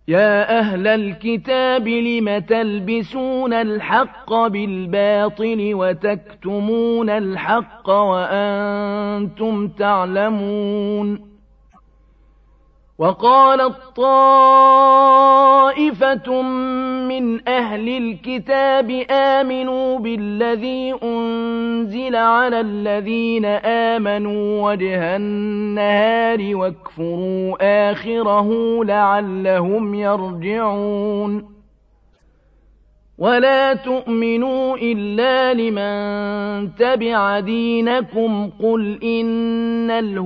يا أهل الكتاب لم تلبسون الحق بالباطل وتكتمون الحق وأنتم تعلمون وقالت طائفة من أهل الكتاب آمنوا بالذي أنزل على الذين آمنوا وجه النهار واكفروا آخره لعلهم يرجعون ولا تؤمنوا إلا لمن تبع دينكم قل إن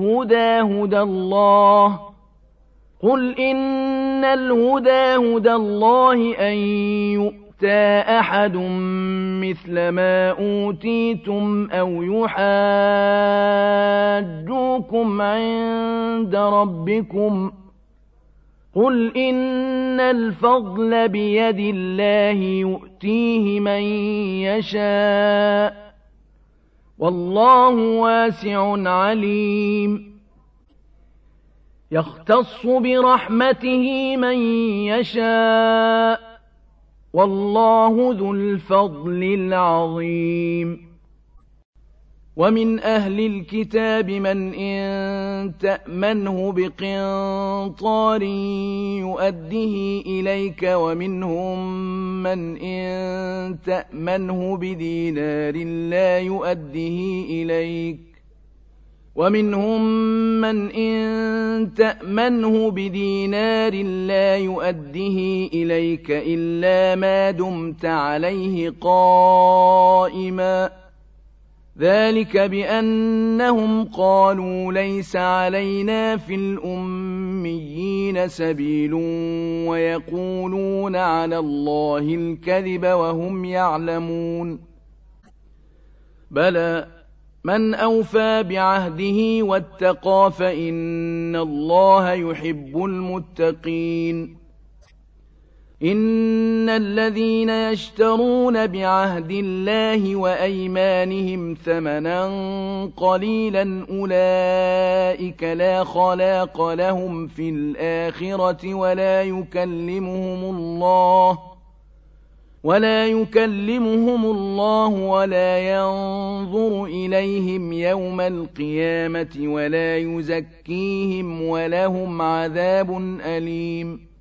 الهدى هدى الله أن يؤتى أحد مثل ما أوتيتم أو يحاجوكم عند ربكم قل إن الفضل بيد الله يؤتيه من يشاء والله واسع عليم يختص برحمته من يشاء والله ذو الفضل العظيم ومن أهل الكتاب من إن تأمنه بقنطار يؤده إليك ومنهم من إن تأمنه بدينار لا يؤده إليك ومنهم من إن تأمنه بدينار لا يؤده إليك إلا ما دمت عليه قائما ذلك بأنهم قالوا ليس علينا في الأميين سبيل ويقولون على الله الكذب وهم يعلمون بلى من أوفى بعهده واتقى فإن الله يحب المتقين إن الذين يشترون بعهد الله وأيمانهم ثمنا قليلا أولئك لا خلاق لهم في الآخرة ولا يكلمهم الله ولا ينظر إليهم يوم القيامة ولا يزكيهم ولهم عذاب أليم